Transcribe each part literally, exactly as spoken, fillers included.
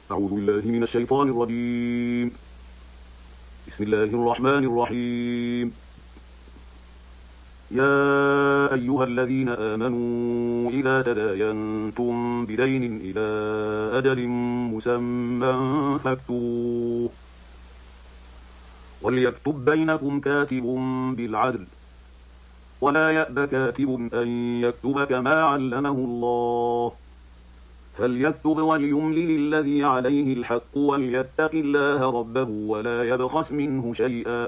أعوذ بالله من الشيطان الرجيم. بسم الله الرحمن الرحيم. يا أيها الذين آمنوا إذا تداينتم بدين إلى أجل مسمى فاكتبوه، وليكتب بينكم كاتب بالعدل، ولا يأب كاتب أن يكتب كما علمه الله، فليكتب وليملل الذي عليه الحق وليتق الله ربه ولا يبخس منه شيئا،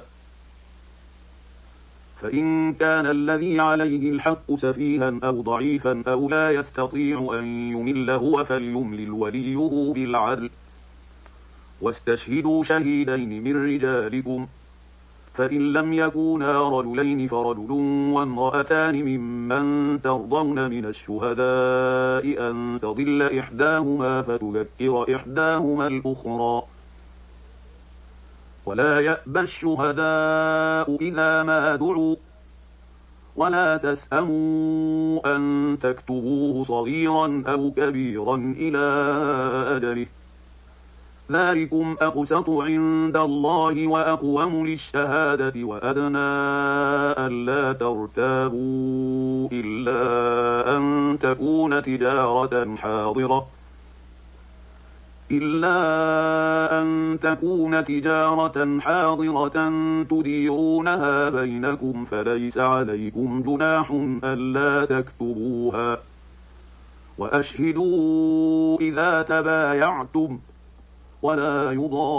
فإن كان الذي عليه الحق سفيها أو ضعيفا أو لا يستطيع أن يمل هو فليملل وليه بالعدل، واستشهدوا شهيدين من رجالكم، فإن لم يكونا رجلين فرجل وامرأتان ممن ترضون من الشهداء أن تضل إحداهما فتذكر إحداهما الأخرى، ولا يأبى الشهداء إذا ما دعوا، ولا تسأموا أن تكتبوه صغيرا أو كبيرا إلى أجله، ذلكم أقسط عند الله وأقوم للشهادة وأدنى ألا ترتابوا إلا أن تكون تجارة حاضرة إلا أن تكون تجارة حاضرة تديرونها بينكم فليس عليكم جناح ألا تكتبوها، وأشهدوا إذا تبايعتم، ولا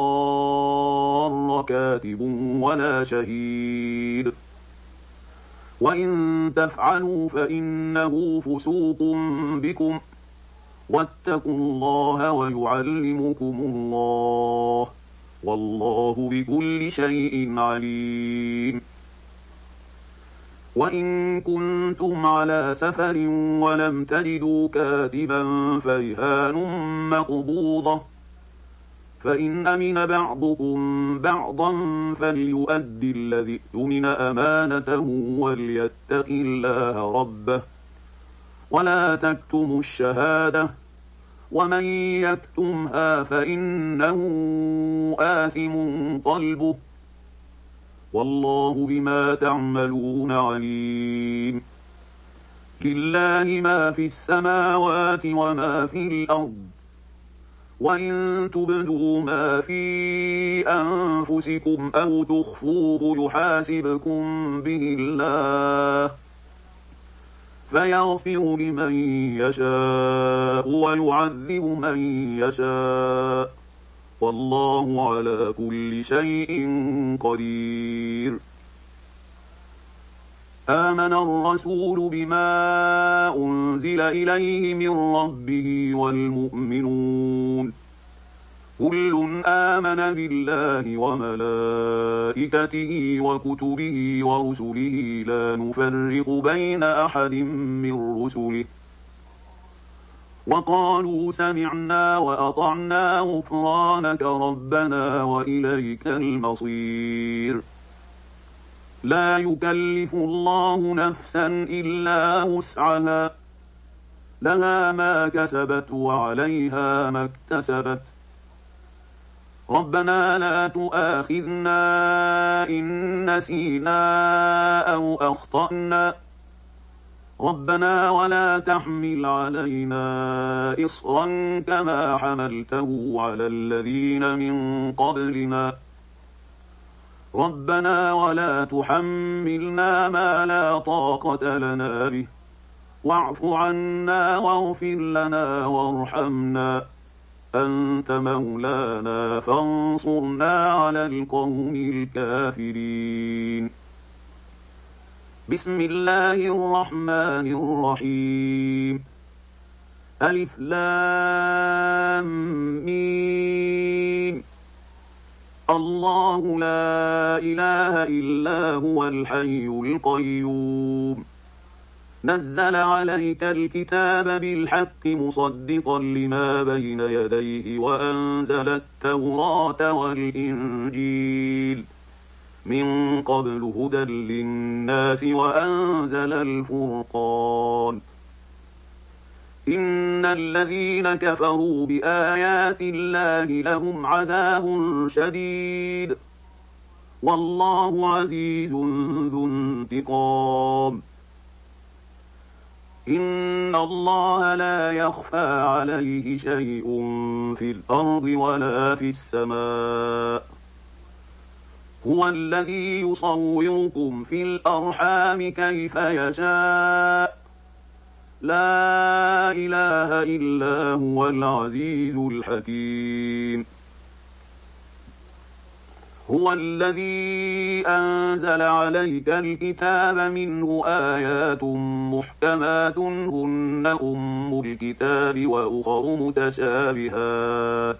يضار كاتب ولا شهيد، وإن تفعلوا فإنه فسوق بكم، واتقوا الله ويعلمكم الله، والله بكل شيء عليم. وإن كنتم على سفر ولم تجدوا كاتبا فرهان مقبوضة، فإن أمن بعضكم بعضا فليؤدي الذي اؤتمن أمانته وليتق الله ربه، ولا تكتموا الشهادة، ومن يكتمها فإنه آثم قلبه، والله بما تعملون عليم. لله ما في السماوات وما في الأرض، وإن تبدوا ما في أنفسكم أو تخفوه يحاسبكم به الله، فيغفر لمن يشاء ويعذب من يشاء، والله على كل شيء قدير. آمن الرسول بما أنزل إليه من ربه والمؤمنون كل آمن بالله وملائكته وكتبه ورسله لا نفرق بين أحد من رسله، وقالوا سمعنا وأطعنا غفرانك ربنا وإليك المصير. لا يكلف الله نفسا إلا وسعها، لها ما كسبت وعليها ما اكتسبت، ربنا لا تؤاخذنا إن نسينا أو أخطأنا، ربنا ولا تحمل علينا إصرا كما حملته على الذين من قبلنا، ربنا ولا تحملنا ما لا طاقة لنا به، واعف عنا واغفر لنا وارحمنا، أنت مولانا فانصرنا على القوم الكافرين. بسم الله الرحمن الرحيم. ألف لام ميم. الله لا إله إلا هو الحي القيوم، نزل عليك الكتاب بالحق مصدقا لما بين يديه وأنزل التوراة والإنجيل من قبل هدى للناس وأنزل الفرقان، إن الذين كفروا بآيات الله لهم عذاب شديد والله عزيز ذو انتقام. إن الله لا يخفى عليه شيء في الأرض ولا في السماء. هو الذي يصوركم في الأرحام كيف يشاء. لا إله إلا هو العزيز الحكيم. هو الذي أنزل عليك الكتاب منه آيات محكمات هن أم الكتاب وأخر متشابهات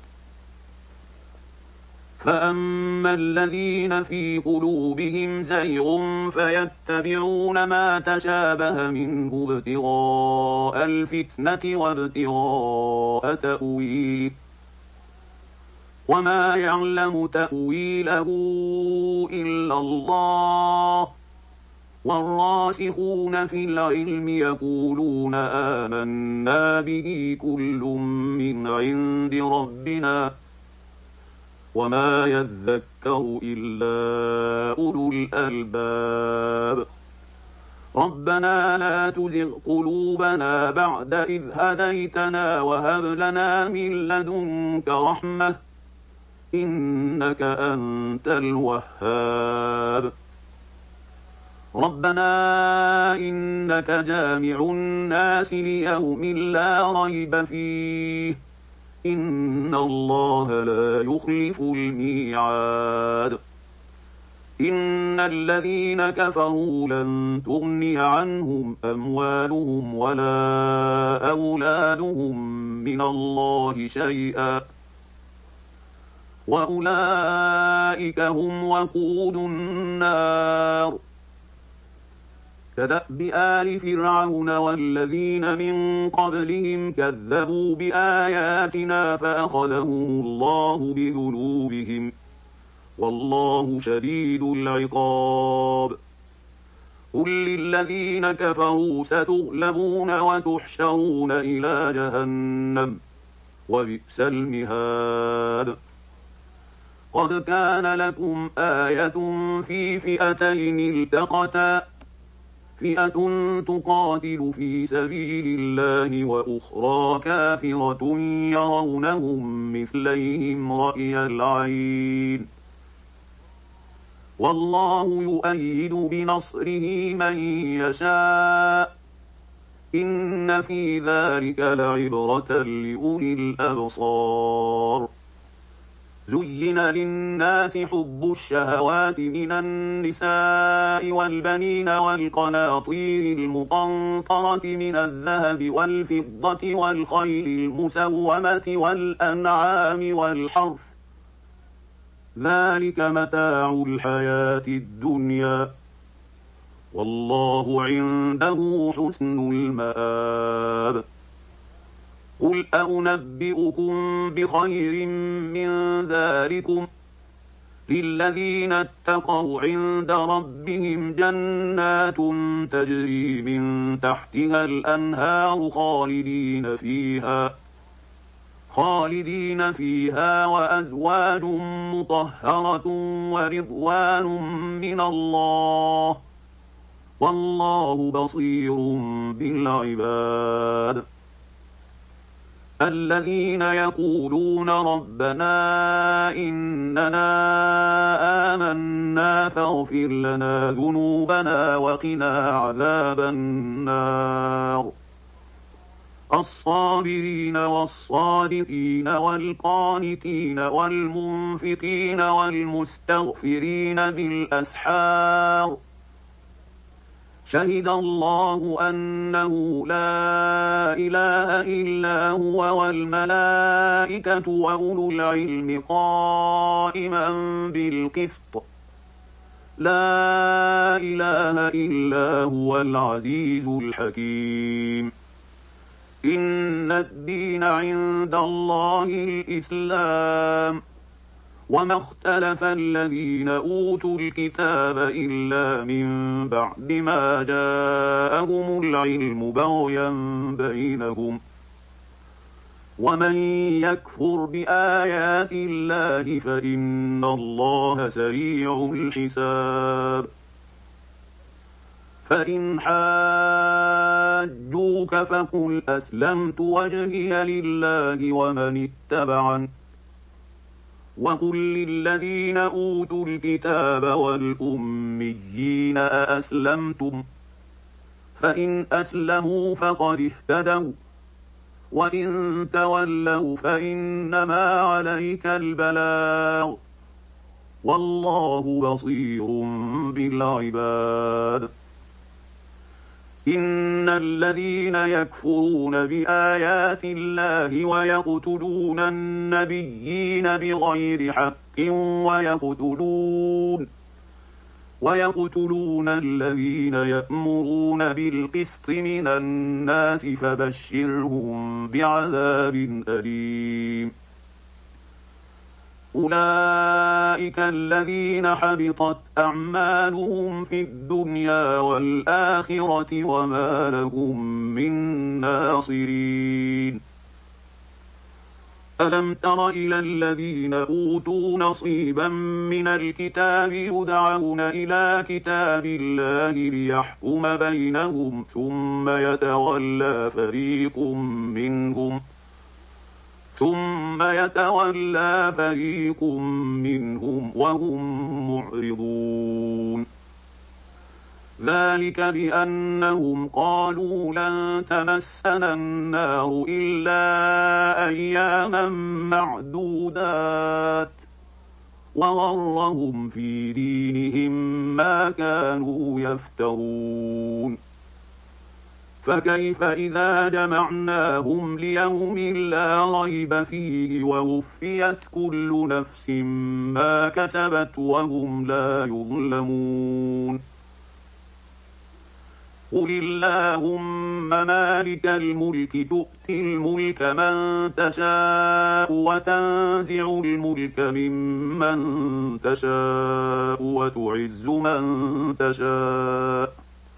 فأما الذين في قلوبهم زيغ فيتبعون ما تشابه منه ابتغاء الفتنة وابتغاء تأويله وما يعلم تأويله إلا الله والراسخون في العلم يقولون آمنا به كل من عند ربنا وما يذكر إلا أولو الألباب. ربنا لا تزغ قلوبنا بعد إذ هديتنا وهب لنا من لدنك رحمة إنك أنت الوهاب. ربنا إنك جامع الناس ليوم لا ريب فيه إن الله لا يخلف الميعاد. إن الذين كفروا لن تغني عنهم أموالهم ولا أولادهم من الله شيئا وأولئك هم وقود النار. كدأب آل فرعون والذين من قبلهم كذبوا بآياتنا فأخذهم الله بذنوبهم والله شديد العقاب. قل للذين كفروا ستغلبون وتحشرون إلى جهنم وبئس المهاد. قد كان لكم آية في فئتين التقتا فئة تقاتل في سبيل الله وأخرى كافرة يرونهم مثليهم رأي العين والله يؤيد بنصره من يشاء إن في ذلك لعبرة لأولي الأبصار. زين للناس حب الشهوات من النساء والبنين والقناطير المقنطرة من الذهب والفضة والخيل المسومة والأنعام والحرث ذلك متاع الحياة الدنيا والله عنده حسن المآب. قل أنبئكم بخير من ذلكم للذين اتقوا عند ربهم جنات تجري من تحتها الأنهار خالدين فيها خالدين فيها وأزواج مطهرة ورضوان من الله والله بصير بالعباد. الذين يقولون ربنا إننا آمنا فاغفر لنا ذنوبنا وقنا عذاب النار. الصابرين والصادقين والقانتين والمنفقين والمستغفرين بالأسحار. شهد الله أنه لا إله إلا هو والملائكة وأولو العلم قائما بالقسط لا إله إلا هو العزيز الحكيم. إن الدين عند الله الإسلام وما اختلف الذين أوتوا الكتاب إلا من بعد ما جاءهم العلم بغيا بينهم ومن يكفر بآيات الله فإن الله سريع الحساب فإن حاجوك فقل أسلمت وجهي لله ومن اتبعني وقل للذين أوتوا الكتاب والأميين أأسلمتم فإن أسلموا فقد اهتدوا وإن تولوا فإنما عليك البلاغ والله بصير بالعباد إن الذين يكفرون بآيات الله ويقتلون النبيين بغير حق ويقتلون ويقتلون الذين يأمرون بالقسط من الناس فبشرهم بعذاب أليم أولئك الذين حبطت أعمالهم في الدنيا والآخرة وما لهم من ناصرين ألم تر إلى الذين أوتوا نصيبا من الكتاب يدعون إلى كتاب الله ليحكم بينهم ثم يتولى فريق منهم ثم يتولى فريق منهم وهم معرضون ذلك بأنهم قالوا لن تمسنا النار إلا أياما معدودات وغرهم في دينهم ما كانوا يفترون فكيف إذا جمعناهم ليوم لا ريب فيه ووفيت كل نفس ما كسبت وهم لا يظلمون قل اللهم مالك الملك تؤتي الملك من تشاء وتنزع الملك ممن تشاء وتعز من تشاء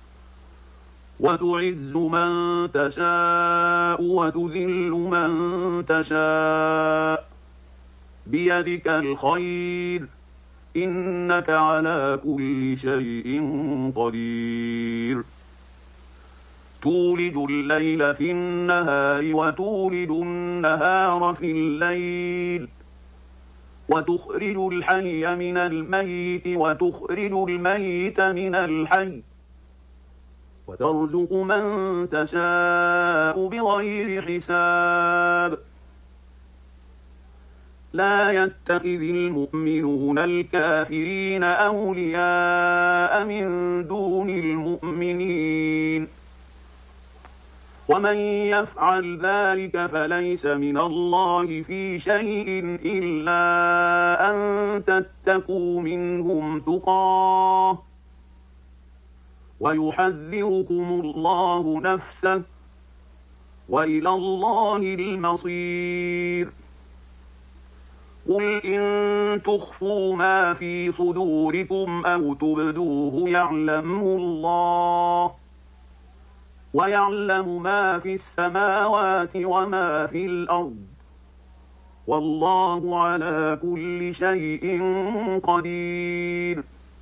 وتعز من تشاء وتذل من تشاء بيدك الخير إنك على كل شيء قدير تولج الليل في النهار وتولج النهار في الليل وتخرج الحي من الميت وتخرج الميت من الحي وترزق من تشاء بغير حساب لا يتخذ المؤمنون الكافرين أولياء من دون المؤمنين ومن يفعل ذلك فليس من الله في شيء إلا أن تتقوا منهم تقاه ويحذركم الله نفسه وإلى الله المصير قل إن تخفوا ما في صدوركم أو تبدوه يعلمه الله ويعلم ما في السماوات وما في الأرض والله على كل شيء قدير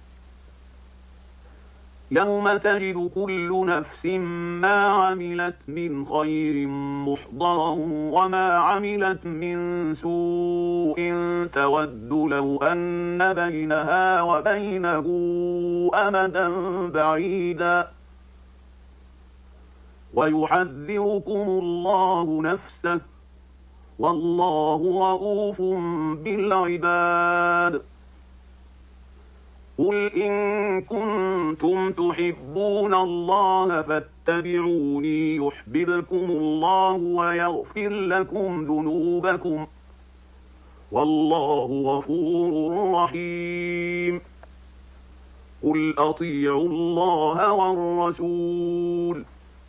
يوم تجد كل نفس ما عملت من خير محضرا وما عملت من سوء تود لو أن بينها وبينه أمدا بعيدا ويحذركم الله نفسه والله رؤوف بالعباد قل إن كنتم تحبون الله فاتبعوني يحببكم الله ويغفر لكم ذنوبكم والله غفور رحيم قل أطيعوا الله والرسول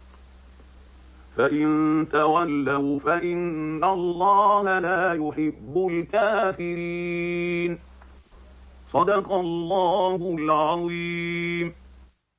فإن تولوا فإن الله لا يحب الكافرين صدق الله العظيم.